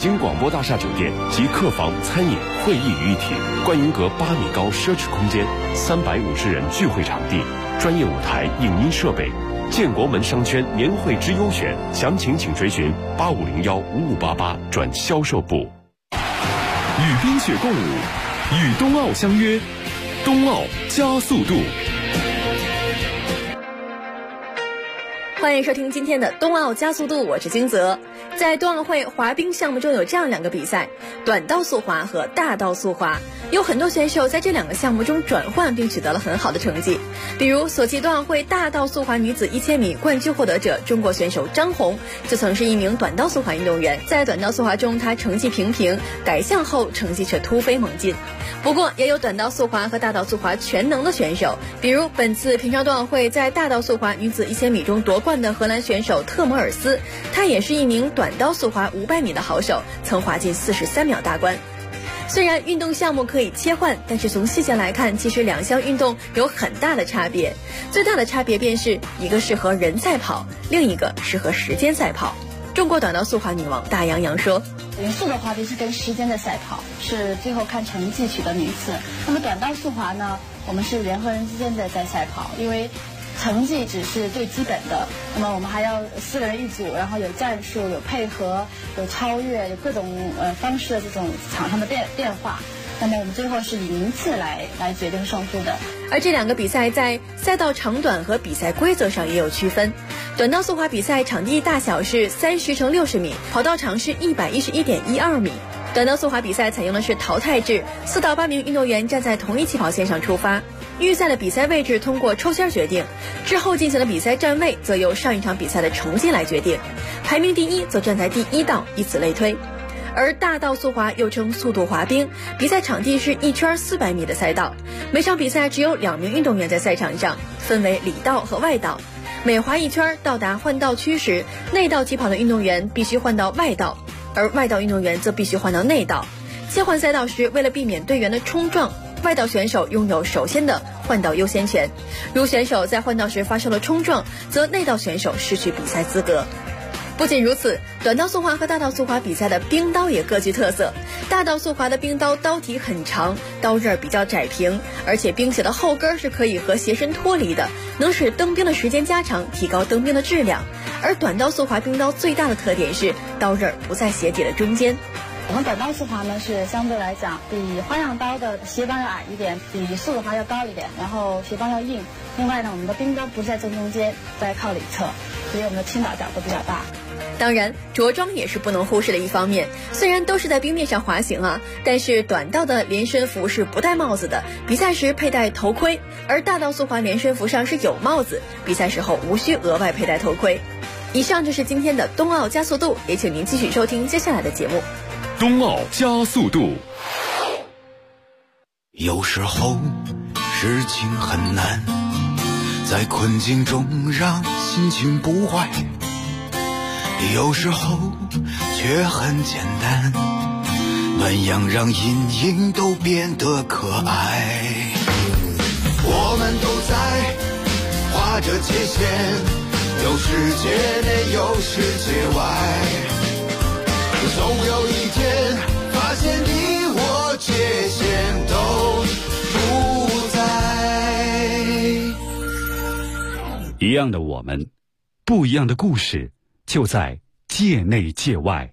京广播大厦酒店集客房、餐饮、会议于一体，观云阁8米高奢侈空间，350人聚会场地，专业舞台、影音设备。建国门商圈年会之优选，详情请追询85015588转销售部。 与冰雪共舞，与冬奥相约，冬奥加速度。 欢迎收听今天的冬奥加速度，我是金泽。在冬奥会滑冰项目中有这样2个比赛，短道速滑和大道速滑，有很多选手在这2个项目中转换并取得了很好的成绩。比如索契冬奥会大道速滑女子1000米冠军获得者中国选手张红，就曾是一名短道速滑运动员。在短道速滑中，她成绩平平，改项后成绩却突飞猛进。不过也有短道速滑和大道速滑全能的选手，比如本次平昌冬奥会在大道速滑女子1000米中夺冠的荷兰选手特摩尔斯，她也是一名短道速滑500米的好手，曾滑进43秒大关。虽然运动项目可以切换，但是从细节来看，其实2项运动有很大的差别。最大的差别便是一个适合人赛跑，另一个适合时间赛跑。中国短道速滑女王大杨洋说， 人速的滑冰是跟时间的赛跑，是最后看成绩取得名次。那么短道速滑呢，我们是人和人之间的在赛跑，因为成绩只是最基本的，那么我们还要4个人一组，然后有战术、有配合、有超越、有各种方式的这种场上的变化。那么我们最后是以名次来决定胜负的。 而这2个比赛在赛道长短和比赛规则上也有区分。短道速滑比赛场地大小是30×60米，跑道长是111.12米。短道速滑比赛采用的是淘汰制，4到8名运动员站在同一起跑线上出发，预赛的比赛位置通过抽签决定，之后进行的比赛站位则由上一场比赛的成绩来决定，排名第1则站在第1道，以此类推。而大道速滑又称速度滑冰，比赛场地是1圈400米的赛道，每场比赛只有2名运动员在赛场上，分为里道和外道。每滑1圈到达换道区时，内道起跑的运动员必须换到外道，而外道运动员则必须换到内道。切换赛道时，为了避免队员的冲撞，外道选手拥有首先的换道优先权，如选手在换道时发生了冲撞，则内道选手失去比赛资格。不仅如此，短道速滑和大道速滑比赛的冰刀也各具特色。大道速滑的冰刀刀体很长，刀刃比较窄平，而且冰鞋的后跟是可以和鞋身脱离的，能使蹬冰的时间加长，提高蹬冰的质量。而短道速滑冰刀最大的特点是刀刃不在鞋底的中间。 我们短道速滑呢是相对来讲比花样刀的鞋帮要矮一点，比速度滑要高一点，然后鞋帮要硬。另外呢，我们的冰刀不在正中间，在靠里侧，所以我们的倾倒角度比较大。 当然，着装也是不能忽视的一方面。虽然都是在冰面上滑行啊，但是短道的连身服是不戴帽子的，比赛时佩戴头盔；而大道速滑连身服上是有帽子，比赛时候无需额外佩戴头盔。以上就是今天的冬奥加速度，也请您继续收听接下来的节目。 冬奥加速度。 有时候事情很难，在困境中让心情不坏，有时候却很简单，暖阳让阴影都变得可爱。我们都在划着界限，有世界内有世界外，总有一天发现你我界限都不在。 一样的我们，不一样的故事，就在界内界外。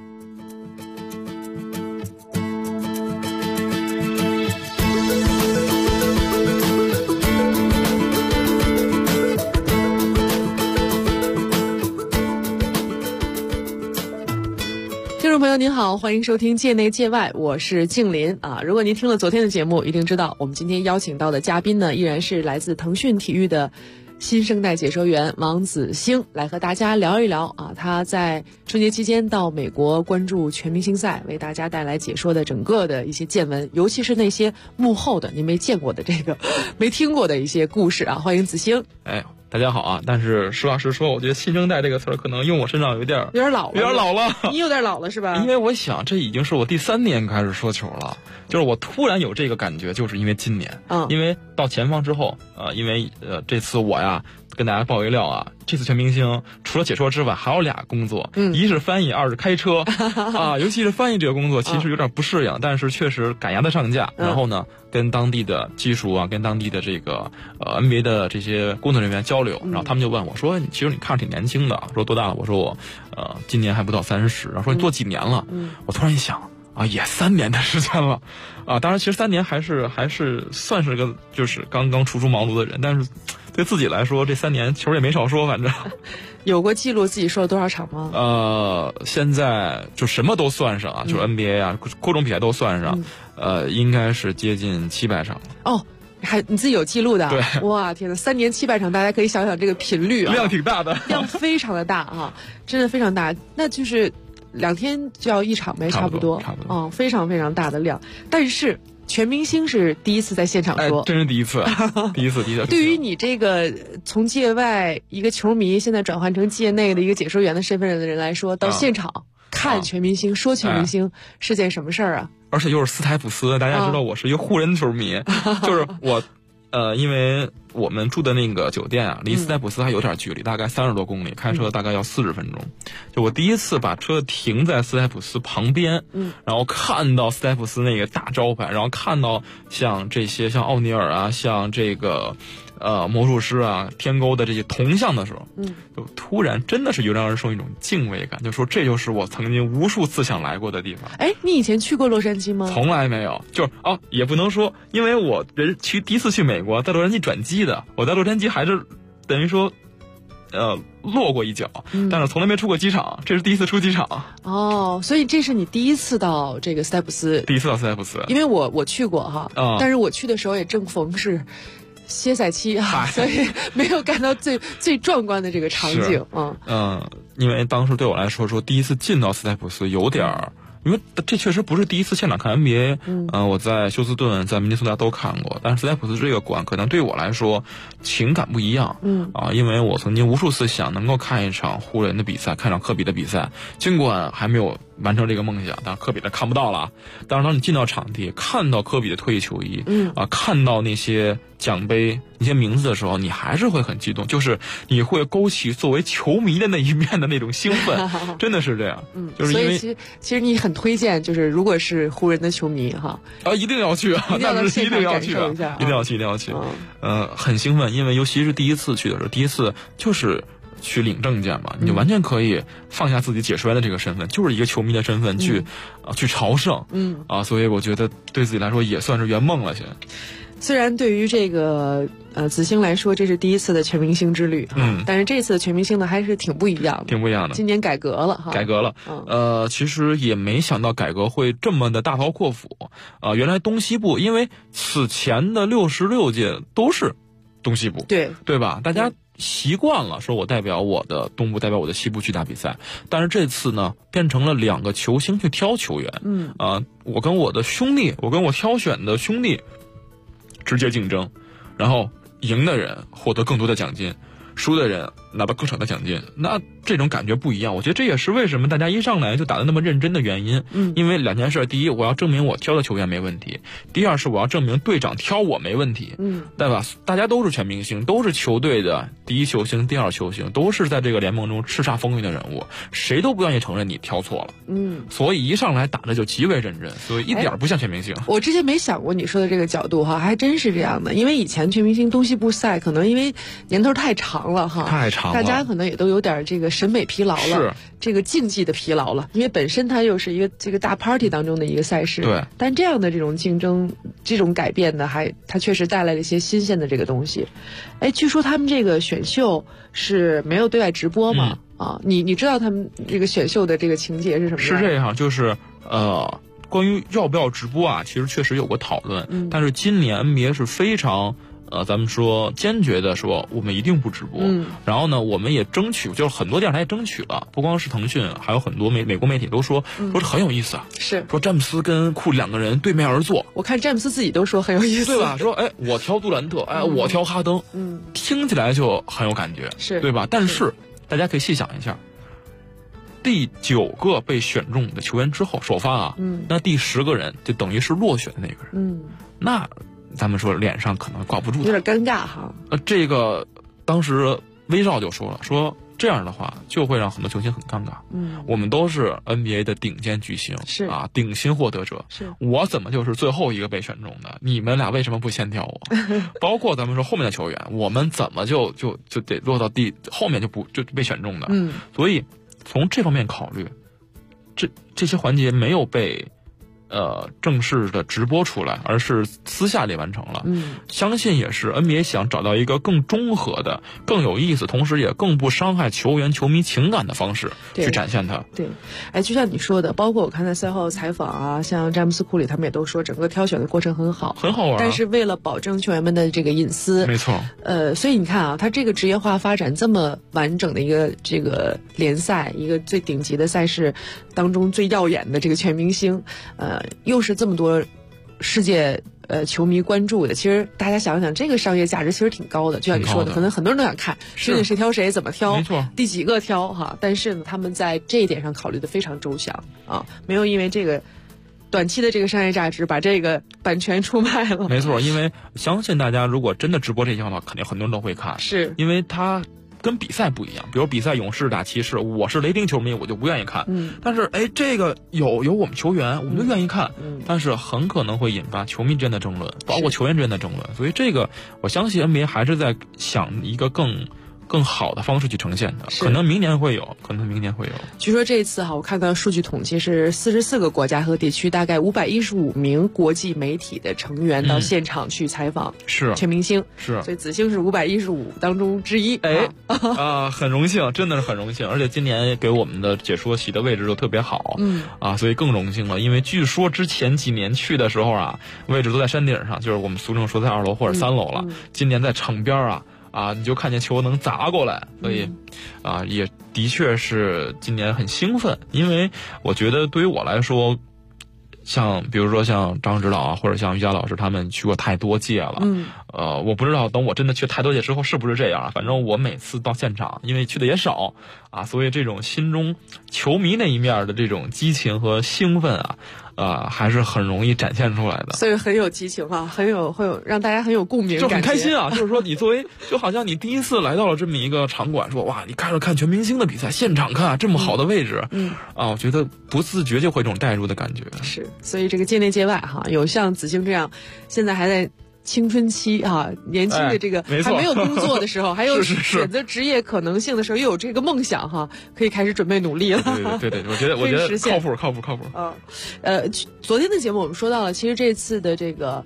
听众朋友您好，欢迎收听界内界外，我是静林啊。如果您听了昨天的节目，一定知道我们今天邀请到的嘉宾呢，依然是来自腾讯体育的新生代解说员王子星，来和大家聊一聊啊，他在春节期间到美国关注全明星赛，为大家带来解说的整个的一些见闻，尤其是那些幕后的您没见过的这个没听过的一些故事啊。欢迎子星。 大家好啊！但是实话实说，我觉得新生代这个词儿可能用我身上有点老了， 你有点老了是吧？ 因为我想这已经是我第3年开始说球了，就是我突然有这个感觉，就是因为今年，因为到前方之后，因为这次我呀跟大家爆一料啊，这次全明星除了解说之外，还有俩工作，一是翻译，二是开车啊。尤其是翻译这个工作，其实有点不适应，但是确实赶鸭子上架。然后呢，跟当地的技术啊，跟当地的这个NBA 的这些工作人员交流，然后他们就问我说：“其实你看着挺年轻的，说多大了？”我说我今年还不到30。然后说你做几年了？我突然一想。啊，也3年的时间了，啊，当然其实3年还是算是个就是刚刚初出茅庐的人，但是对自己来说这3年球也没少说，反正有过记录自己说了多少场吗？ 现在就什么都算上啊，就是 NBA 啊，各种比赛都算上，应该是接近700场了。 哦，你自己有记录的？ 对， 哇，天哪，3年700场，大家可以想想这个频率啊， 量挺大的， 量非常的大啊，真的非常大，那就是2天就要1场呗，差不多，非常非常大的量。但是全明星是第一次在现场说， 真是第一次，第一次。 对于你这个从界外一个球迷，现在转换成界内的一个解说员的身份的人来说，到现场看全明星，说全明星是件什么事儿啊？ 而且又是斯台普斯，大家知道我是一个湖人球迷，就是我。因为我们住的那个酒店啊，离斯台普斯还有点距离，大概30多公里，开车大概要40分钟。就我第一次把车停在斯台普斯旁边，然后看到斯台普斯那个大招牌，然后看到像这些像奥尼尔啊，像这个魔术师啊，天勾的这些铜像的时候，就突然真的是有让人受一种敬畏感，就说这就是我曾经无数次想来过的地方。 哎，你以前去过洛杉矶吗？ 从来没有，就是也不能说，因为我第一次去美国，在洛杉矶转机的，我在洛杉矶还是等于说落过一脚，但是从来没出过机场，这是第一次出机场。 哦，所以这是你第一次到这个斯台普斯？ 第一次到斯台普斯， 因为我去过哈，但是我去的时候也正逢是歇赛期啊，所以没有看到最壮观的这个场景。 因为当时对我来说第一次进到斯台普斯有点儿。因为这确实不是第一次现场看 NBA，我在休斯顿、在明尼苏达都看过，但是斯台普斯这个馆可能对我来说情感不一样，因为我曾经无数次想能够看一场湖人的比赛，看一场科比的比赛，尽管还没有完成这个梦想，但科比的看不到了。但是当你进到场地，看到科比的退役球衣，看到那些奖杯、那些名字的时候，你还是会很激动，就是你会勾起作为球迷的那一面的那种兴奋，真的是这样。就是因为所以其实你很推荐，就是如果是湖人的球迷哈， 一定要去啊，那是一定要去啊，一定要去。很兴奋，因为尤其是第一次去的时候，第一次就是去领证件嘛，你就完全可以放下自己解说员的这个身份，就是一个球迷的身份去朝圣，所以我觉得对自己来说也算是圆梦了。 虽然对于这个子星来说，这是第一次的全明星之旅，但是这次的全明星呢还是挺不一样的。今年改革了哈， 其实也没想到改革会这么的大刀阔斧原来东西部，因为此前的66届都是东西部，对吧？大家习惯了说我代表我的东部，代表我的西部去打比赛，但是这次呢变成了2个球星去挑球员，我跟我的兄弟，我跟我挑选的兄弟直接竞争，然后赢的人获得更多的奖金，输的人拿到更少的奖金，那这种感觉不一样。我觉得这也是为什么大家一上来就打得那么认真的原因。因为2件事，第一，我要证明我挑的球员没问题；第二是我要证明队长挑我没问题。对吧？大家都是全明星，都是球队的第一球星、第二球星，都是在这个联盟中叱咤风云的人物，谁都不愿意承认你挑错了。所以一上来打的就极为认真，所以一点不像全明星。 我之前没想过你说的这个角度哈，还真是这样的。因为以前全明星东西部赛可能因为年头太长了哈，大家可能也都有点这个审美疲劳了， 是这个竞技的疲劳了。因为本身它又是一个这个大 party 当中的一个赛事， 对。 但这样的这种竞争、这种改变呢，它确实带来了一些新鲜的这个东西。哎，据说他们这个选秀是没有对外直播吗？你知道他们这个选秀的这个情节是什么？ 是这样，就是关于要不要直播啊，其实确实有过讨论，但是今年 NBA 是非常。咱们说坚决的说我们一定不直播，然后呢我们也争取，就是很多电视台也争取了，不光是腾讯，还有很多美国媒体都说这很有意思啊， 是说詹姆斯跟库里2个人对面而坐， 我看詹姆斯自己都说很有意思， 对吧？说我挑杜兰特，我挑哈登，听起来就很有感觉， 是对吧？但是大家可以细想一下，第9个被选中的球员之后首发啊，那第10个人就等于是落选的那个人，那咱们说脸上可能挂不住， 有点尴尬哈。 这个当时威少就说了，说这样的话就会让很多球星很尴尬。我们都是 NBA 的顶尖巨星， 是啊， 顶薪获得者， 是我怎么就是最后一个被选中的？你们俩为什么不先挑我？包括咱们说后面的球员，我们怎么就得落到后面就被选中的？所以从这方面考虑，这些环节没有被正式的直播出来，而是私下里完成了。相信也是 NBA 想找到一个更中和的、更有意思，同时也更不伤害球员、球迷情感的方式去展现它。 对，就像你说的，包括我看在赛后采访啊，像詹姆斯·库里他们也都说，整个挑选的过程很好， 很好玩。 但是为了保证球员们的这个隐私， 没错。 所以你看啊，他这个职业化发展这么完整的一个这个联赛，一个最顶级的赛事当中最耀眼的这个全明星，又是这么多世界球迷关注的，其实大家想想，这个商业价值其实挺高的。就像你说的，可能很多人都想看，究竟谁挑谁，怎么挑， 没错， 第几个挑哈。但是呢，他们在这一点上考虑的非常周详啊，没有因为这个短期的这个商业价值把这个版权出卖了。 没错，因为相信大家如果真的直播这项的话，肯定很多人都会看， 是因为它跟比赛不一样，比如比赛勇士打骑士，我是雷霆球迷，我就不愿意看。但是这个有我们球员，我们就愿意看。但是很可能会引发球迷之间的争论，包括球员之间的争论。所以这个我相信 NBA 还是在想一个更好的方式去呈现的，可能明年会有。 据说这一次我看到数据统计是44个国家和地区，大概515名国际媒体的成员到现场去采访全明星， 是， 所以子星是515当中之一。 很荣幸，真的是很荣幸，而且今年给我们的解说席的位置都特别好，所以更荣幸了。因为据说之前几年去的时候位置都在山顶上，就是我们俗称说在2楼或者3楼了。今年在场边你就看见球能砸过来，所以也的确是今年很兴奋。因为我觉得对于我来说，比如说像张指导或者像于佳老师他们去过太多届了，我不知道等我真的去太多届之后是不是这样。反正我每次到现场，因为去的也少所以这种心中球迷那一面的这种激情和兴奋还是很容易展现出来的， 所以很有激情会有让大家很有共鸣， 就很开心就是说你作为就好像你第一次来到了这么一个场馆，说哇，你看全明星的比赛，现场看这么好的位置，我觉得不自觉就会这种带入的感觉。 是，所以这个界内界外有像子星这样现在还在青春期年轻的这个还没有工作的时候，还有选择职业可能性的时候，又有这个梦想可以开始准备努力了。 对，我觉得靠谱。 昨天的节目我们说到了，其实这次的这个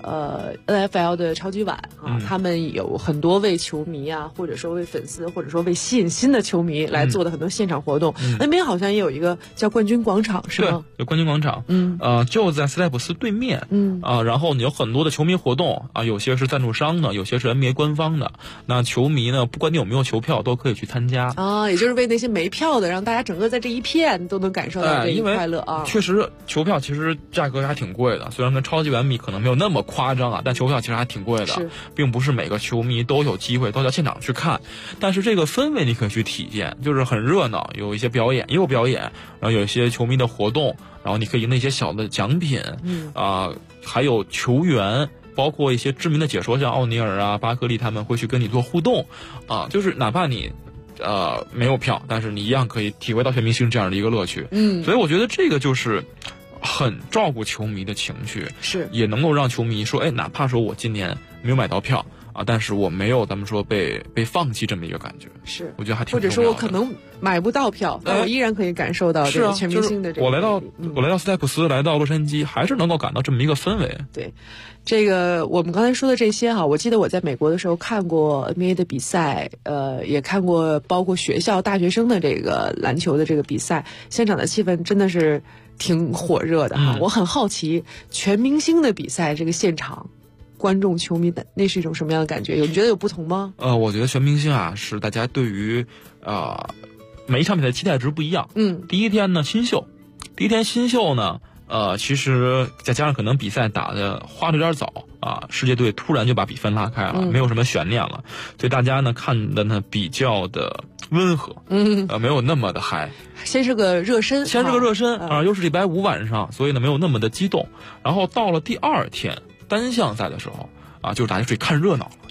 NFL 的超级碗他们有很多为球迷或者说为粉丝，或者说为吸引新的球迷来做的很多现场活动。NBA 好像也有一个叫冠军广场，是吗？ 对，有冠军广场，就在斯台普斯对面，然后你有很多的球迷活动有些是赞助商的，有些是 NBA 官方的。那球迷呢，不管你有没有球票，都可以去参加也就是为那些没票的，让大家整个在这一片都能感受到这一快乐确实，球票其实价格还挺贵的，虽然跟超级碗比可能没有那么夸张但球票其实还挺贵的，并不是每个球迷都有机会都到现场去看。但是这个氛围你可以去体验，就是很热闹，有一些表演，然后有一些球迷的活动，然后你可以赢得一些小的奖品，还有球员，包括一些知名的解说，像奥尼尔巴克利他们会去跟你做互动就是哪怕你没有票，但是你一样可以体会到全明星这样的一个乐趣。所以我觉得这个就是很照顾球迷的情绪， 是也能够让球迷说，哪怕说我今年没有买到票但是我没有咱们说被放弃这么一个感觉， 是我觉得还挺重要的。 或者说我可能买不到票，但我依然可以感受到这个全明星的这个。 我来到斯台普斯，来到洛杉矶，还是能够感到这么一个氛围。 对，这个我们刚才说的这些我记得我在美国的时候看过 NBA 的比赛，也看过包括学校大学生的这个篮球的这个比赛，现场的气氛真的是挺火热的我很好奇全明星的比赛这个现场观众球迷的那是一种什么样的感觉？你觉得有不同吗？ 我觉得全明星是大家对于每一场比赛期待值不一样。第一天呢新秀呢其实再加上可能比赛打的花的有点早世界队突然就把比分拉开了，没有什么悬念了，所以大家呢看的呢比较的温和，没有那么的嗨。 先是个热身又是礼拜五晚上，所以呢没有那么的激动。然后到了第二天单项赛的时候就是大家属于看热闹了，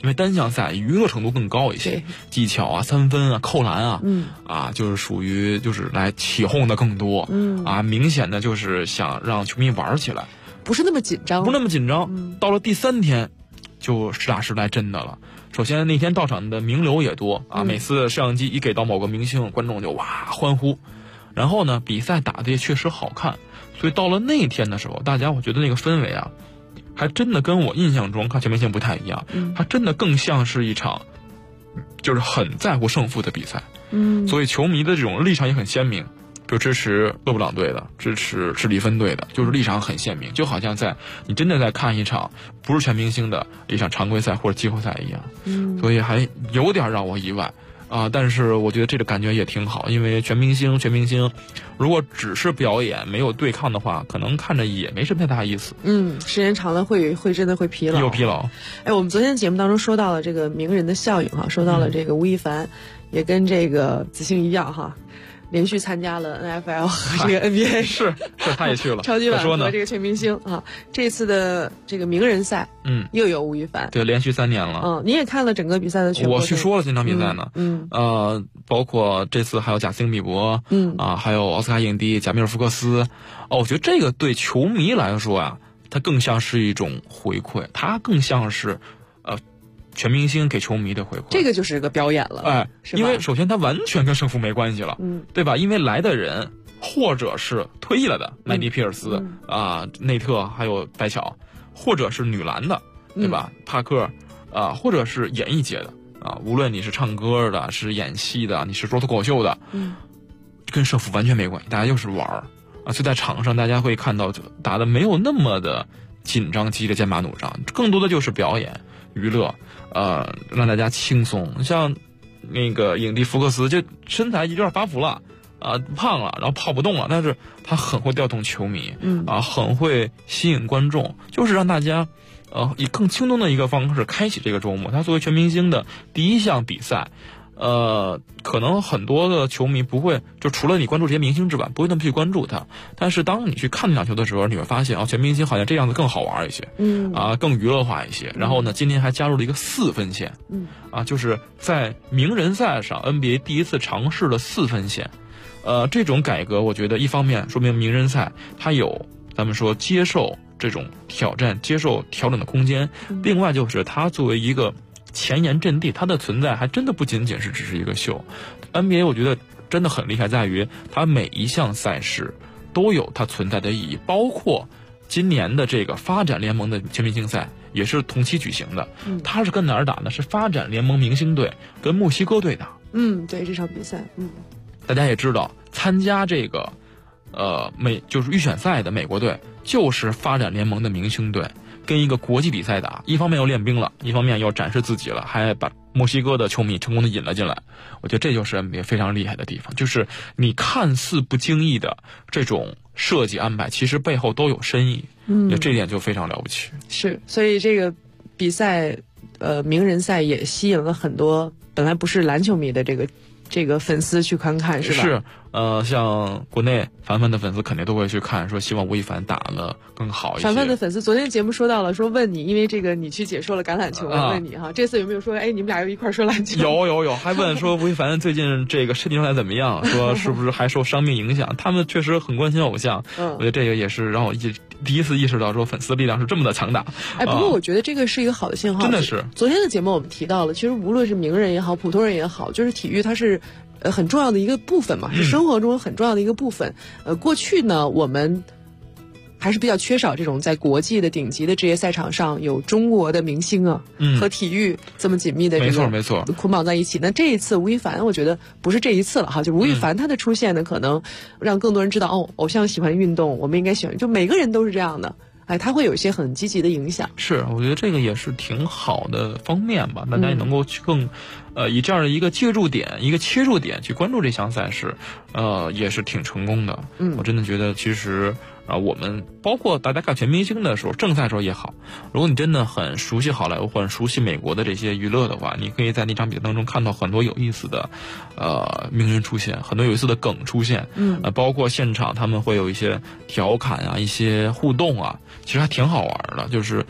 因为单项赛娱乐程度更高一些，技巧啊、三分啊、扣篮啊，就是属于就是来起哄的更多，明显的就是想让球迷玩起来， 不是那么紧张， 到了第3天，就实打实来真的了。首先那天到场的名流也多啊，每次摄像机一给到某个明星，观众就哇欢呼。然后呢，比赛打的也确实好看，所以到了那天的时候，大家我觉得那个氛围啊，还真的跟我印象中看全明星不太一样，它真的更像是一场就是很在乎胜负的比赛。所以球迷的这种立场也很鲜明，比如支持勒布朗队的，支持史蒂芬队的，就是立场很鲜明，就好像你真的在看一场不是全明星的一场常规赛或者季后赛一样。所以还有点让我意外啊，但是我觉得这个感觉也挺好，因为全明星如果只是表演没有对抗的话，可能看着也没什么太大意思。 时间长了会真的会疲劳。 有疲劳。 我们昨天节目当中说到了这个名人的效应哈，说到了这个吴亦凡，也跟这个子星一样哈，连续参加了 NFL 和这个 NBA， 是他也去了。 超级碗和这个全明星啊，这次的这个名人赛，又有吴亦凡， 对，连续3年了。 你也看了整个比赛的全部？ 我去说了这场比赛呢，包括这次还有贾斯汀比伯，还有奥斯卡影帝贾米尔福克斯。我觉得这个对球迷来说啊，它更像是一种回馈，它更像是全明星给球迷的回馈， 这个就是个表演了， 因为首先它完全跟胜负没关系了，对吧？因为来的人或者是退役了的麦迪皮尔斯内特还有白巧，或者是女篮的，对吧？帕克或者是演艺界的无论你是唱歌的，是演戏的，你是说脱口秀的，跟胜负完全没关系，大家就是玩就在场上大家会看到打的没有那么的紧张激烈、剑拔弩张，更多的就是表演娱乐，让大家轻松。像那个影帝福克斯，就身材有点发福了，胖了，然后跑不动了，但是他很会调动球迷，很会吸引观众，就是让大家以更轻松的一个方式开启这个周末。他作为全明星的第一项比赛，可能很多的球迷不会，就除了你关注这些明星之外，不会那么去关注他。但是当你去看这场球的时候，你会发现全明星好像这样子更好玩一些，更娱乐化一些。然后呢，今年还加入了一个4分线，就是在名人赛上 NBA 第一次尝试了4分线。这种改革，我觉得一方面说明名人赛它有咱们说接受这种挑战、接受调整的空间，另外就是它作为一个前沿阵地，它的存在还真的不仅仅是只是一个秀。NBA 我觉得真的很厉害，在于它每一项赛事都有它存在的意义，包括今年的这个发展联盟的全明星赛也是同期举行的。它是跟哪儿打呢？是发展联盟明星队跟墨西哥队打。 对，这场比赛， 大家也知道，参加这个就是预选赛的美国队就是发展联盟的明星队，跟一个国际比赛打，一方面又练兵了，一方面又展示自己了，还把墨西哥的球迷成功的引了进来。我觉得这就是 NBA 非常厉害的地方，就是你看似不经意的这种设计安排，其实背后都有深意。这点就非常了不起。 是，所以这个比赛名人赛也吸引了很多本来不是篮球迷的这个粉丝去观看，是吧？ 是，像国内凡凡的粉丝肯定都会去看，说希望吴亦凡打得更好一些。 凡凡的粉丝昨天节目说到了，说问你，因为这个你去解说了橄榄球，问你哈，这次有没有说，你们俩又一块说篮球？ 有，还问说吴亦凡最近这个身体状态怎么样，说是不是还受伤病影响？他们确实很关心偶像，我觉得这个也是让我第一次意识到说粉丝力量是这么的强大。 不过我觉得这个是一个好的信号， 真的是。 昨天的节目我们提到了，其实无论是名人也好，普通人也好，就是体育它是很重要的一个部分嘛，是生活中很重要的一个部分。过去呢，我们还是比较缺少这种在国际的顶级的职业赛场上有中国的明星和体育这么紧密的没错捆绑在一起。那这一次吴亦凡，我觉得不是这一次了哈，就吴亦凡他的出现呢，可能让更多人知道偶像喜欢运动，我们应该喜欢，就每个人都是这样的。它会有一些很积极的影响。 是，我觉得这个也是挺好的方面吧，大家也能够去更以这样的一个切入点去关注这项赛事，也是挺成功的。我真的觉得其实我们包括大家看全明星的时候，正赛的时候也好，如果你真的很熟悉好莱坞或者熟悉美国的这些娱乐的话，你可以在那场比赛当中看到很多有意思的名人出现，很多有意思的梗出现，包括现场他们会有一些调侃一些互动其实还挺好玩的，就是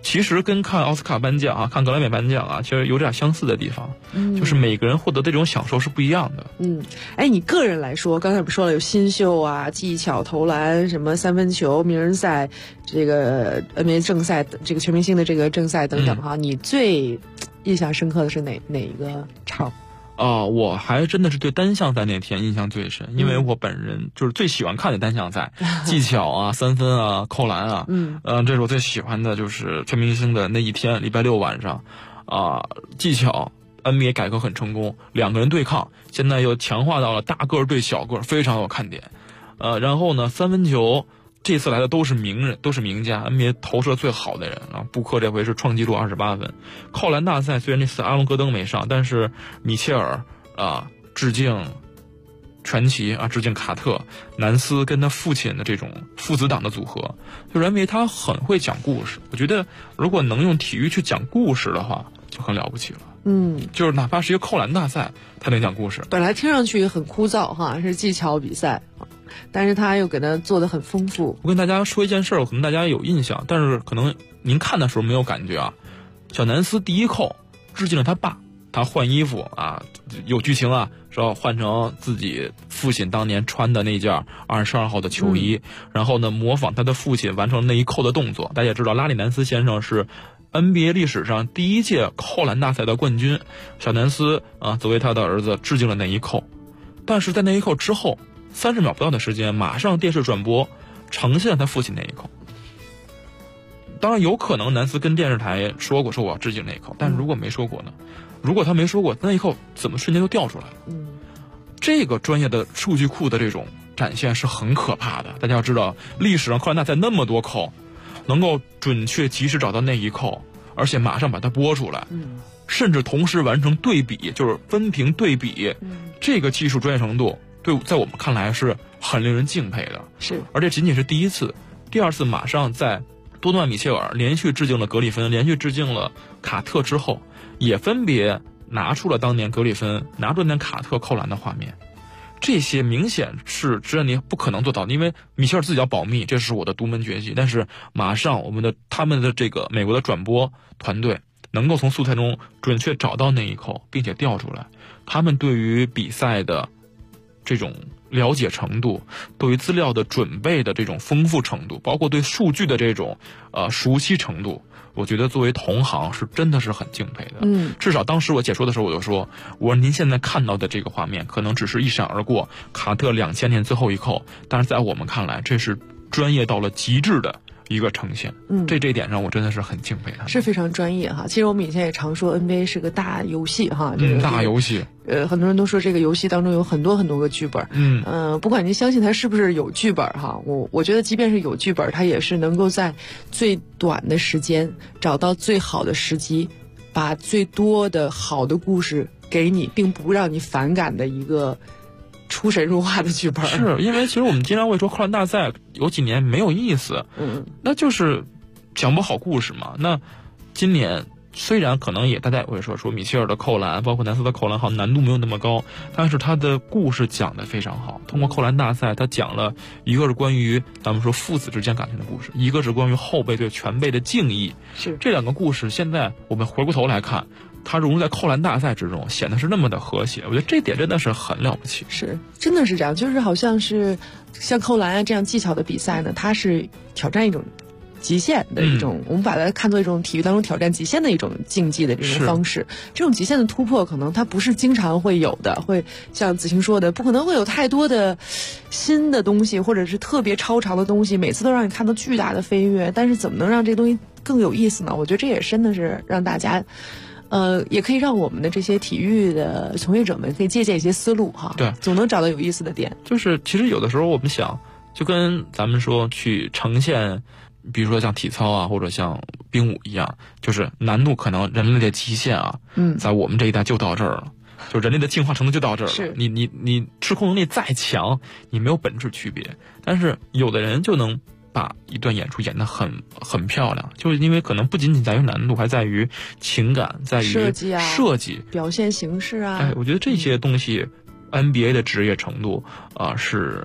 其实跟看奥斯卡颁奖啊，看格莱美颁奖啊，其实有点相似的地方，就是每个人获得的这种享受是不一样的。 你个人来说，刚才不说了有新秀啊、技巧、投篮、什么三分球、名人赛，这个 NBA 正赛，这个全明星的这个正赛等等哈，你最印象深刻的是哪一个场？ 我还真的是对单项赛那天印象最深，因为我本人就是最喜欢看的单项赛，技巧啊、三分啊、扣篮啊，这是我最喜欢的，就是全明星的那一天，礼拜六晚上，技巧 NBA 改革很成功，两个人对抗，现在又强化到了大个对小个，非常有看点。然后呢，三分球这次来的都是名人，都是名家 ，NBA 投射最好的人啊。布克这回是创纪录28分。扣篮大赛虽然这次阿隆戈登没上，但是米切尔致敬传奇啊，致敬卡特，南斯跟他父亲的这种父子档的组合，就认为他很会讲故事。我觉得如果能用体育去讲故事的话，就很了不起了。就是哪怕是一个扣篮大赛，他能讲故事。 本来听上去很枯燥哈，是技巧比赛。但是他又给他做得很丰富。 我跟大家说一件事儿，可能大家有印象，但是可能您看的时候没有感觉啊。小南斯第一扣致敬了他爸，他换衣服啊，有剧情啊，说换成自己父亲当年穿的那件22号的球衣，然后呢模仿他的父亲完成那一扣的动作。大家也知道，拉里南斯先生是NBA 历史上第一届扣篮大赛的冠军，小南斯作为他的儿子致敬了那一扣。但是在那一扣之后30秒不到的时间，马上电视转播呈现了他父亲那一扣。当然有可能南斯跟电视台说过，说我要致敬那一扣，但是如果没说过呢？如果他没说过，那一扣怎么瞬间就掉出来了？这个专业的数据库的这种展现是很可怕的。大家要知道，历史上扣篮大赛那么多扣，能够准确及时找到那一扣，而且马上把它播出来，甚至同时完成对比，就是分屏对比，这个技术专业程度在我们看来是很令人敬佩的。 是， 而且仅仅是第一次，第二次马上在多诺万米切尔连续致敬了格里芬，连续致敬了卡特之后，也分别拿出了当年格里芬拿出当年卡特扣篮的画面。这些明显是职业你不可能做到的，因为米切尔自己要保密，这是我的独门绝技。但是马上他们的这个美国的转播团队能够从素材中准确找到那一扣，并且调出来。他们对于比赛的这种了解程度，对于资料的准备的这种丰富程度，包括对数据的这种熟悉程度，我觉得作为同行是真的是很敬佩的。至少当时我解说的时候我就说，我说您现在看到的这个画面可能只是一闪而过，卡特2000年最后一扣，但是在我们看来这是专业到了极致的一个呈现。这一点上我真的是很敬佩他， 是非常专业哈。其实我们以前也常说 NBA 是个大游戏哈， 大游戏。 很多人都说这个游戏当中有很多很多个剧本。不管您相信它是不是有剧本哈，我觉得即便是有剧本，它也是能够在最短的时间找到最好的时机，把最多的好的故事给你，并不让你反感的一个出神入化的剧本。 是因为其实我们经常会说扣篮大赛有几年没有意思，那就是讲不好故事嘛。那今年虽然可能也大家也会说米切尔的扣篮，包括南斯的扣篮好难度没有那么高，但是他的故事讲得非常好。通过扣篮大赛，他讲了一个是关于咱们说父子之间感情的故事，一个是关于后辈对前辈的敬意。 是这两个故事，现在我们回过头来看，它融入在扣篮大赛之中，显得是那么的和谐。我觉得这点真的是很了不起。 是，真的是这样，就是好像是像扣篮这样技巧的比赛呢，它是挑战一种极限的一种，我们把它看作一种体育当中挑战极限的一种竞技的这种方式。这种极限的突破可能它不是经常会有的，会像子晴说的，不可能会有太多的新的东西或者是特别超长的东西，每次都让你看到巨大的飞跃。但是怎么能让这个东西更有意思呢？我觉得这也真的是让大家也可以让我们的这些体育的从业者们可以借鉴一些思路哈。 对， 总能找到有意思的点。 就是其实有的时候我们想，就跟咱们说去呈现比如说像体操啊，或者像冰舞一样，就是难度可能人类的极限啊，在我们这一代就到这儿了，就人类的进化程度就到这儿了。 是你吃控能力再强，你没有本质区别，但是有的人就能把一段演出演得很漂亮，就是因为可能不仅仅在于难度，还在于情感，在于设计表现形式啊。 我觉得这些东西，NBA 的职业程度是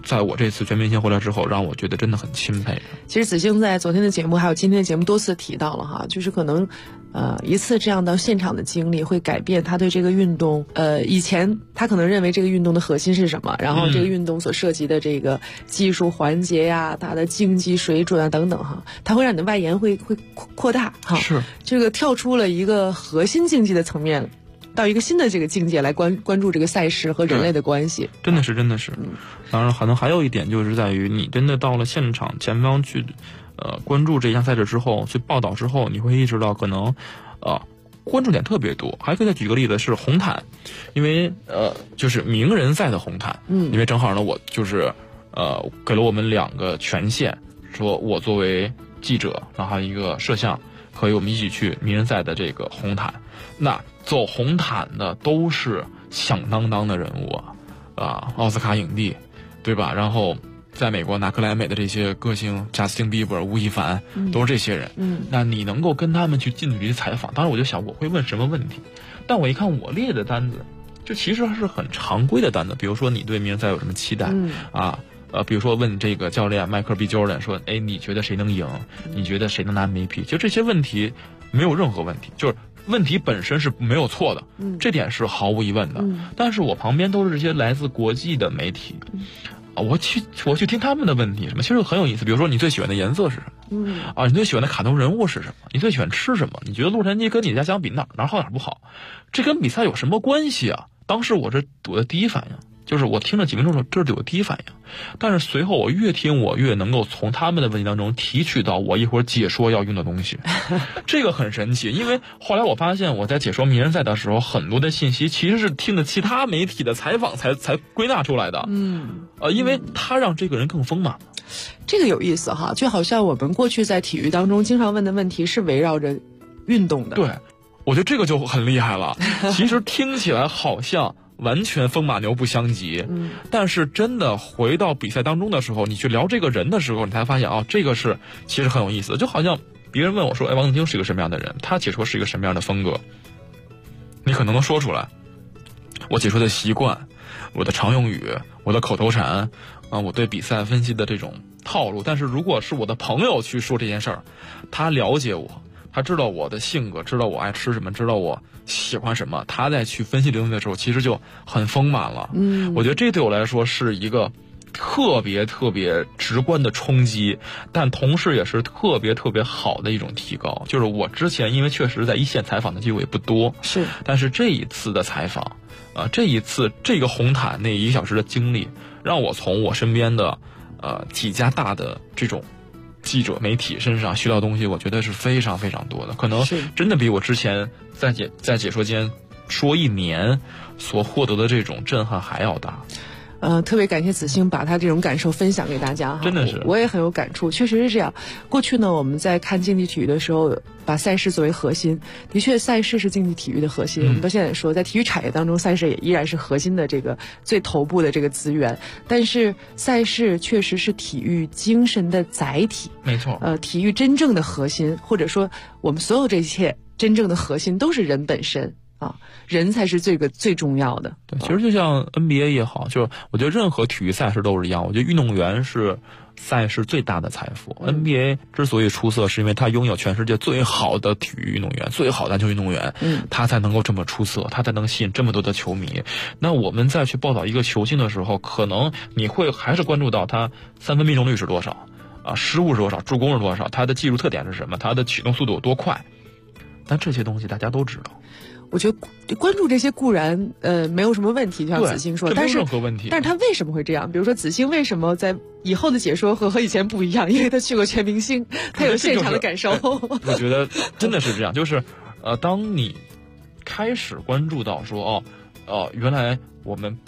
在我这次全明星回来之后，让我觉得真的很钦佩。 其实子星在昨天的节目还有今天的节目多次提到了哈，就是可能一次这样到现场的经历会改变他对这个运动，以前他可能认为这个运动的核心是什么，然后这个运动所涉及的这个技术环节呀，它的竞技水准啊等等哈，它会让你的外延会扩大哈， 是这个跳出了一个核心竞技的层面，到一个新的这个境界来关注这个赛事和人类的关系， 真的是。当然，可能还有一点就是在于，你真的到了现场前方去，关注这项赛事之后，去报道之后，你会意识到可能，关注点特别多。还可以再举个例子是红毯，因为就是名人赛的红毯，因为正好呢，我就是给了我们2个权限，说我作为记者，然后还有一个摄像，可以我们一起去名人赛的这个红毯。那走红毯的都是响当当的人物啊，奥斯卡影帝，对吧？然后在美国拿克莱美的这些歌星，贾斯汀比伯、吴亦凡，都是这些人。那你能够跟他们去近距离采访，当然我就想我会问什么问题，但我一看我列的单子，就其实是很常规的单子，比如说你对名人赛有什么期待比如说问这个教练迈克尔 B. Jordan 说，哎，你觉得谁能赢？你觉得谁能拿 MVP？ 就这些问题没有任何问题，就是问题本身是没有错的，这点是毫无疑问的。但是我旁边都是这些来自国际的媒体，我去听他们的问题，什么其实很有意思。比如说你最喜欢的颜色是什么？你最喜欢的卡通人物是什么？你最喜欢吃什么？你觉得洛杉矶跟你家相比哪好哪不好？这跟比赛有什么关系啊？当时我的第一反应就是我听了几分钟的时候，这是我第一反应。但是随后我越听，我越能够从他们的问题当中提取到我一会儿解说要用的东西。这个很神奇，因为后来我发现我在解说名人赛的时候，很多的信息其实是听了其他媒体的采访才归纳出来的。因为他让这个人更丰满。 这个有意思哈，就好像我们过去在体育当中经常问的问题是围绕着运动的。 对，我觉得这个就很厉害了。其实听起来好像完全风马牛不相及，但是真的回到比赛当中的时候，你去聊这个人的时候，你才发现这个是其实很有意思的。就好像别人问我说，哎，王子京是一个什么样的人？他解说是一个什么样的风格？你可能能说出来。我解说的习惯，我的常用语，我的口头禅，我对比赛分析的这种套路。但是如果是我的朋友去说这件事儿，他了解我，他知道我的性格，知道我爱吃什么，知道我喜欢什么，他在去分析这东西的时候，其实就很丰满了。我觉得这对我来说是一个特别特别直观的冲击，但同时也是特别特别好的一种提高。就是我之前因为确实在一线采访的机会也不多，但是这一次的采访，这一次这个红毯那1个小时的经历，让我从我身边的几家大的这种记者媒体身上学到东西，我觉得是非常非常多的，可能真的比我之前在解说间说1年所获得的这种震撼还要大。 特别感谢子星把他这种感受分享给大家哈， 真的是我也很有感触，确实是这样。过去呢，我们在看竞技体育的时候，把赛事作为核心，的确赛事是竞技体育的核心。我们到现在说，在体育产业当中，赛事也依然是核心的这个最头部的这个资源。但是赛事确实是体育精神的载体， 没错。 体育真正的核心，或者说我们所有这一切真正的核心，都是人本身。人才是最重要的。 对，其实就像 NBA 也好，就是我觉得任何体育赛事都是一样。我觉得运动员是赛事最大的财富。NBA 之所以出色，是因为他拥有全世界最好的体育运动员，最好的篮球运动员，他才能够这么出色，他才能吸引这么多的球迷。那我们再去报道一个球星的时候，可能你会还是关注到他3分命中率是多少失误是多少，助攻是多少，他的技术特点是什么，他的启动速度有多快。但这些东西大家都知道。 我觉得关注这些固然没有什么问题，就像子星说，但是他为什么会这样？比如说子星为什么在以后的解说和以前不一样？因为他去过全明星，他有现场的感受。 我觉得真的是这样，就是当你开始关注到说原来我们